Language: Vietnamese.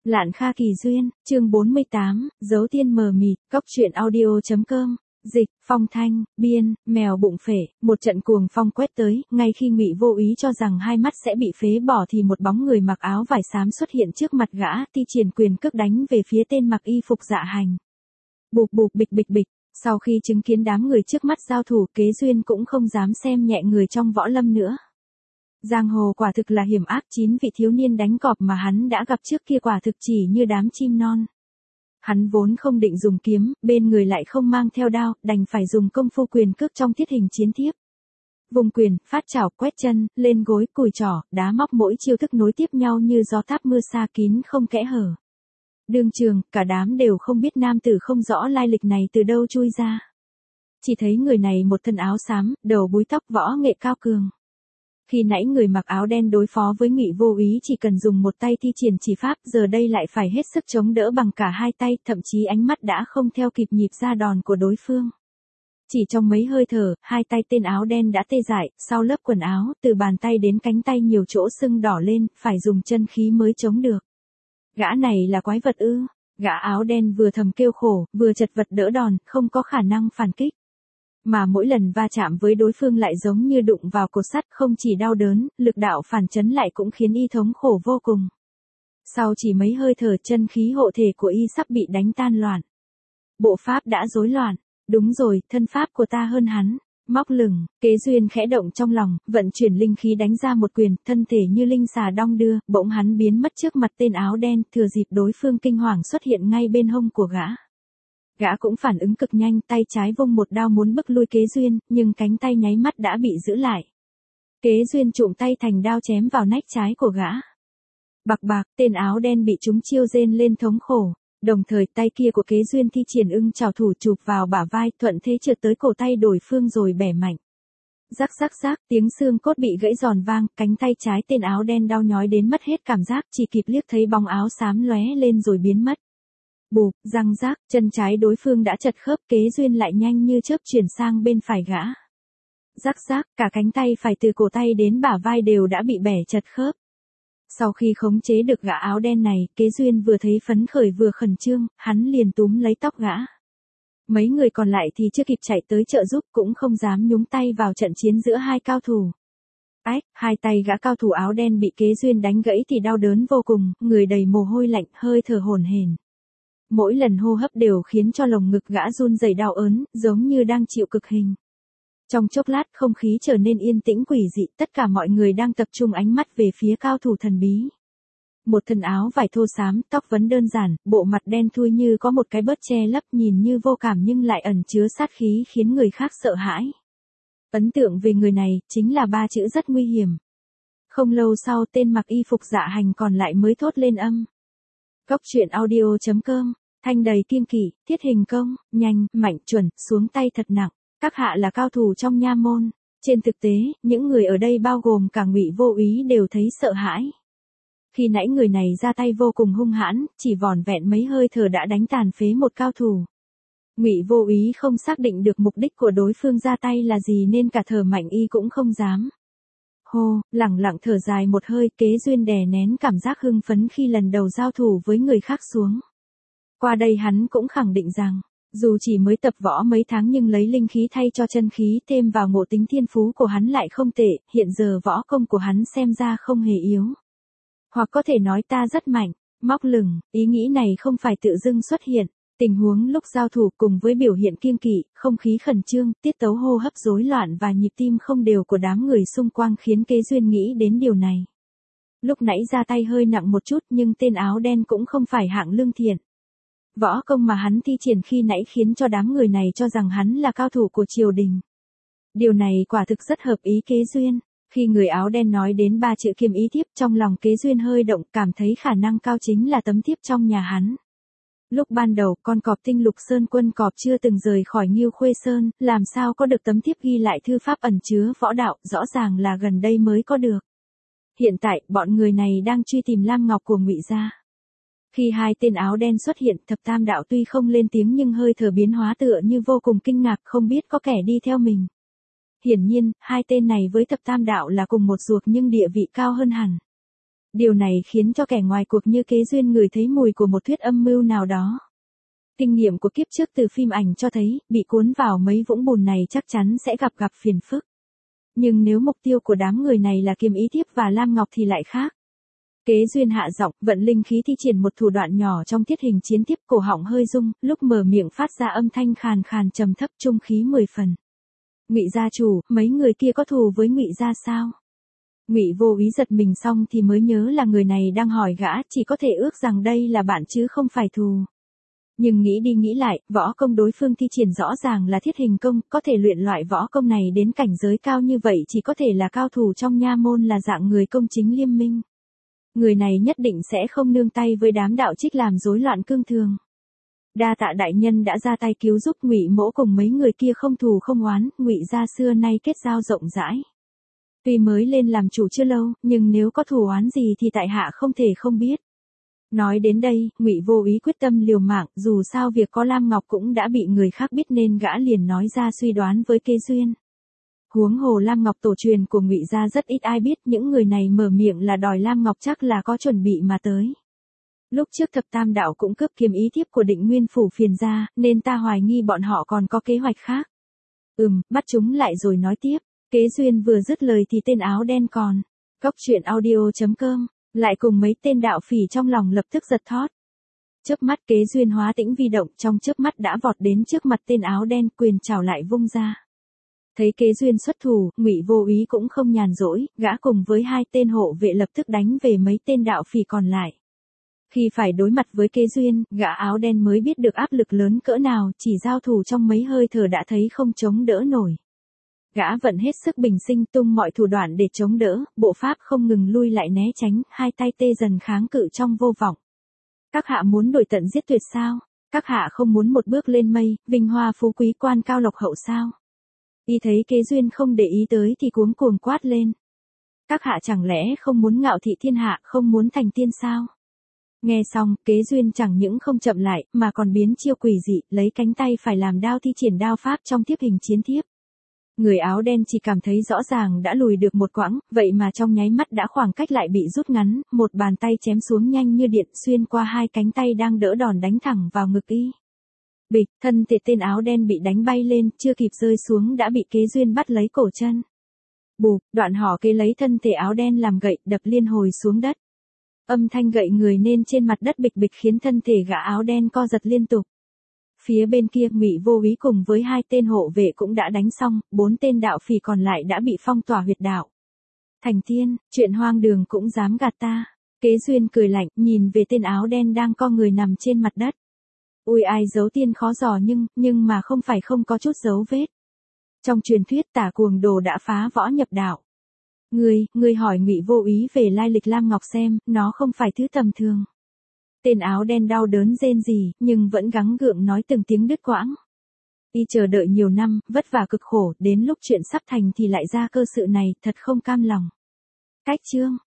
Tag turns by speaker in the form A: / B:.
A: Lạn Kha Kỳ Duyên, chương 48, Dấu Tiên mờ mịt, Cóc truyện audio.com, dịch, Phong Thanh, biên, Mèo bụng phệ, một trận cuồng phong quét tới, ngay khi Ngụy Vô Ý cho rằng hai mắt sẽ bị phế bỏ thì một bóng người mặc áo vải xám xuất hiện trước mặt gã, thi triển quyền cước đánh về phía tên mặc y phục dạ hành. Bụp bụp bịch bịch bịch, sau khi chứng kiến đám người trước mắt giao thủ, Kế Duyên cũng không dám xem nhẹ người trong võ lâm nữa. Giang hồ quả thực là hiểm ác, 9 vị thiếu niên đánh cọp mà hắn đã gặp trước kia quả thực chỉ như đám chim non. Hắn vốn không định dùng kiếm, bên người lại không mang theo đao, đành phải dùng công phu quyền cước trong thiết hình chiến tiếp. Vùng quyền, phát chảo, quét chân, lên gối, cùi trỏ, đá móc, mỗi chiêu thức nối tiếp nhau như gió táp mưa xa, kín không kẽ hở. Đương trường, cả đám đều không biết nam tử không rõ lai lịch này từ đâu chui ra. Chỉ thấy người này một thân áo xám, đầu búi tóc, võ nghệ cao cường. Khi nãy người mặc áo đen đối phó với Ngụy Vô Ý chỉ cần dùng một tay thi triển chỉ pháp, giờ đây lại phải hết sức chống đỡ bằng cả hai tay, thậm chí ánh mắt đã không theo kịp nhịp ra đòn của đối phương. Chỉ trong mấy hơi thở, hai tay tên áo đen đã tê dại, sau lớp quần áo, từ bàn tay đến cánh tay nhiều chỗ sưng đỏ lên, phải dùng chân khí mới chống được. Gã này là quái vật ư? Gã áo đen vừa thầm kêu khổ, vừa chật vật đỡ đòn, không có khả năng phản kích. Mà mỗi lần va chạm với đối phương lại giống như đụng vào cột sắt, không chỉ đau đớn, lực đạo phản chấn lại cũng khiến y thống khổ vô cùng. Sau chỉ mấy hơi thở, chân khí hộ thể của y sắp bị đánh tan loạn. Bộ pháp đã rối loạn. Đúng rồi, thân pháp của ta hơn hắn. Móc lửng, Kế Duyên khẽ động trong lòng, vận chuyển linh khí đánh ra một quyền, thân thể như linh xà đong đưa, bỗng hắn biến mất trước mặt tên áo đen, thừa dịp đối phương kinh hoàng xuất hiện ngay bên hông của gã. Gã cũng phản ứng cực nhanh, tay trái vung một đao muốn bức lui Kế Duyên, nhưng cánh tay nháy mắt đã bị giữ lại. Kế Duyên trụm tay thành đao chém vào nách trái của gã. Bạc bạc, tên áo đen bị trúng chiêu rên lên thống khổ. Đồng thời tay kia của Kế Duyên thi triển ưng chảo thủ chụp vào bả vai, thuận thế trượt tới cổ tay đối phương rồi bẻ mạnh. Rắc rắc rắc, tiếng xương cốt bị gãy giòn vang, cánh tay trái tên áo đen đau nhói đến mất hết cảm giác, chỉ kịp liếc thấy bóng áo xám lóe lên rồi biến mất. Bụp, răng rác, chân trái đối phương đã chật khớp, Kế Duyên lại nhanh như chớp chuyển sang bên phải gã. Rắc rác, cả cánh tay phải từ cổ tay đến bả vai đều đã bị bẻ chật khớp. Sau khi khống chế được gã áo đen này, Kế Duyên vừa thấy phấn khởi vừa khẩn trương, hắn liền túm lấy tóc gã. Mấy người còn lại thì chưa kịp chạy tới trợ giúp, cũng không dám nhúng tay vào trận chiến giữa hai cao thủ. Ách, hai tay gã cao thủ áo đen bị Kế Duyên đánh gãy thì đau đớn vô cùng, người đầy mồ hôi lạnh, hơi thở hổn hển. Mỗi lần hô hấp đều khiến cho lồng ngực gã run rẩy đau ớn, giống như đang chịu cực hình. Trong chốc lát không khí trở nên yên tĩnh quỷ dị, tất cả mọi người đang tập trung ánh mắt về phía cao thủ thần bí. Một thân áo vải thô xám, tóc vấn đơn giản, bộ mặt đen thui như có một cái bớt che lấp, nhìn như vô cảm nhưng lại ẩn chứa sát khí khiến người khác sợ hãi. Ấn tượng về người này, chính là ba chữ rất nguy hiểm. Không lâu sau tên mặc y phục dạ hành còn lại mới thốt lên âm. Cóc truyện audio.com, thanh đầy kiêng kỵ, thiết hình công, nhanh, mạnh, chuẩn, xuống tay thật nặng. Các hạ là cao thủ trong nha môn. Trên thực tế, những người ở đây bao gồm cả Ngụy Vô Ý đều thấy sợ hãi. Khi nãy người này ra tay vô cùng hung hãn, chỉ vỏn vẹn mấy hơi thở đã đánh tàn phế một cao thủ. Ngụy Vô Ý không xác định được mục đích của đối phương ra tay là gì nên cả thở mạnh y cũng không dám. Hô, lẳng lặng thở dài một hơi, Kế Duyên đè nén cảm giác hưng phấn khi lần đầu giao thủ với người khác xuống. Qua đây hắn cũng khẳng định rằng, dù chỉ mới tập võ mấy tháng nhưng lấy linh khí thay cho chân khí thêm vào ngộ tính thiên phú của hắn lại không tệ, hiện giờ võ công của hắn xem ra không hề yếu. Hoặc có thể nói ta rất mạnh, móc lửng, ý nghĩ này không phải tự dưng xuất hiện. Tình huống lúc giao thủ cùng với biểu hiện kiêng kỵ, không khí khẩn trương, tiết tấu hô hấp rối loạn và nhịp tim không đều của đám người xung quanh khiến Kế Duyên nghĩ đến điều này. Lúc nãy ra tay hơi nặng một chút nhưng tên áo đen cũng không phải hạng lương thiện. Võ công mà hắn thi triển khi nãy khiến cho đám người này cho rằng hắn là cao thủ của triều đình. Điều này quả thực rất hợp ý Kế Duyên. Khi người áo đen nói đến ba chữ kiêm ý thiếp, trong lòng Kế Duyên hơi động, cảm thấy khả năng cao chính là tấm thiếp trong nhà hắn. Lúc ban đầu, con cọp tinh Lục Sơn Quân cọp chưa từng rời khỏi Nghiêu Khuê Sơn, làm sao có được tấm thiếp ghi lại thư pháp ẩn chứa võ đạo, rõ ràng là gần đây mới có được. Hiện tại, bọn người này đang truy tìm Lam Ngọc của Ngụy gia. Khi hai tên áo đen xuất hiện, Thập Tam Đạo tuy không lên tiếng nhưng hơi thở biến hóa tựa như vô cùng kinh ngạc, không biết có kẻ đi theo mình. Hiển nhiên, hai tên này với Thập Tam Đạo là cùng một ruột nhưng địa vị cao hơn hẳn. Điều này khiến cho kẻ ngoài cuộc như Kế Duyên ngửi thấy mùi của một thuyết âm mưu nào đó. Kinh nghiệm của kiếp trước từ phim ảnh cho thấy, bị cuốn vào mấy vũng bùn này chắc chắn sẽ gặp phiền phức. Nhưng nếu mục tiêu của đám người này là Kiềm Ý Thiếp và Lam Ngọc thì lại khác. Kế Duyên hạ giọng, vận linh khí thi triển một thủ đoạn nhỏ trong thiết hình chiến tiếp, cổ họng hơi rung, lúc mở miệng phát ra âm thanh khàn khàn trầm thấp, trung khí 10 phần. Ngụy gia chủ, mấy người kia có thù với Ngụy gia sao? Ngụy Vô Ý giật mình xong thì mới nhớ là người này đang hỏi gã, chỉ có thể ước rằng đây là bạn chứ không phải thù. Nhưng nghĩ đi nghĩ lại, võ công đối phương thi triển rõ ràng là thiết hình công, có thể luyện loại võ công này đến cảnh giới cao như vậy chỉ có thể là cao thủ trong nha môn, là dạng người công chính liêm minh. Người này nhất định sẽ không nương tay với đám đạo trích làm rối loạn cương thường. Đa tạ đại nhân đã ra tay cứu giúp Ngụy mỗ cùng mấy người kia không thù không oán, Ngụy gia xưa nay kết giao rộng rãi. Tuy mới lên làm chủ chưa lâu, nhưng nếu có thù oán gì thì tại hạ không thể không biết. Nói đến đây, Ngụy Vô Ý quyết tâm liều mạng, dù sao việc có Lam Ngọc cũng đã bị người khác biết nên gã liền nói ra suy đoán với Kế Duyên. Huống hồ Lam Ngọc tổ truyền của Ngụy gia rất ít ai biết, những người này mở miệng là đòi Lam Ngọc chắc là có chuẩn bị mà tới. Lúc trước Thập Tam đạo cũng cướp Kiềm Ý Thiếp của Định Nguyên phủ Phiền gia, nên ta hoài nghi bọn họ còn có kế hoạch khác. Bắt chúng lại rồi nói tiếp. Kế Duyên vừa dứt lời thì tên áo đen còn. Cóc truyện audio.com lại cùng mấy tên đạo phỉ trong lòng lập tức giật thót. Chớp mắt Kế Duyên hóa tĩnh vi động, trong chớp mắt đã vọt đến trước mặt tên áo đen, quyền chảo lại vung ra. Thấy Kế Duyên xuất thủ, Ngụy Vô Ý cũng không nhàn rỗi, gã cùng với hai tên hộ vệ lập tức đánh về mấy tên đạo phỉ còn lại. Khi phải đối mặt với Kế Duyên, gã áo đen mới biết được áp lực lớn cỡ nào, chỉ giao thủ trong mấy hơi thở đã thấy không chống đỡ nổi. Gã vận hết sức bình sinh, tung mọi thủ đoạn để chống đỡ, bộ pháp không ngừng lui lại né tránh, hai tay tê dần kháng cự trong vô vọng. Các hạ muốn đuổi tận giết tuyệt sao? Các hạ không muốn một bước lên mây, vinh hoa phú quý quan cao lộc hậu sao? Y thấy Kế Duyên không để ý tới thì cuống cuồng quát lên. Các hạ chẳng lẽ không muốn ngạo thị thiên hạ, không muốn thành tiên sao? Nghe xong, Kế Duyên chẳng những không chậm lại, mà còn biến chiêu quỷ dị, lấy cánh tay phải làm đao thi triển đao pháp trong tiếp hình chiến thiếp. Người áo đen chỉ cảm thấy rõ ràng đã lùi được một quãng, vậy mà trong nháy mắt đã khoảng cách lại bị rút ngắn, một bàn tay chém xuống nhanh như điện, xuyên qua hai cánh tay đang đỡ đòn đánh thẳng vào ngực y. Bịch, thân thể tên áo đen bị đánh bay lên, chưa kịp rơi xuống đã bị Kế Duyên bắt lấy cổ chân. Bụp, đoạn họ Kế lấy thân thể áo đen làm gậy, đập liên hồi xuống đất. Âm thanh gậy người nên trên mặt đất bịch bịch khiến thân thể gã áo đen co giật liên tục. Phía bên kia, Ngụy Vô Ý cùng với hai tên hộ vệ cũng đã đánh xong, 4 tên đạo phỉ còn lại đã bị phong tỏa huyệt đạo. Thành tiên, chuyện hoang đường cũng dám gạt ta. Kế Duyên cười lạnh, nhìn về tên áo đen đang co người nằm trên mặt đất. Ui, ai giấu tiên khó dò, nhưng mà không phải không có chút dấu vết. Trong truyền thuyết Tả Cuồng Đồ đã phá võ nhập đạo. Ngươi hỏi Ngụy Vô Ý về lai lịch Lam Ngọc xem, nó không phải thứ tầm thường. Tên áo đen đau đớn rên rỉ, nhưng vẫn gắng gượng nói từng tiếng đứt quãng. Y chờ đợi nhiều năm, vất vả cực khổ, đến lúc chuyện sắp thành thì lại ra cơ sự này, thật không cam lòng. Cách chương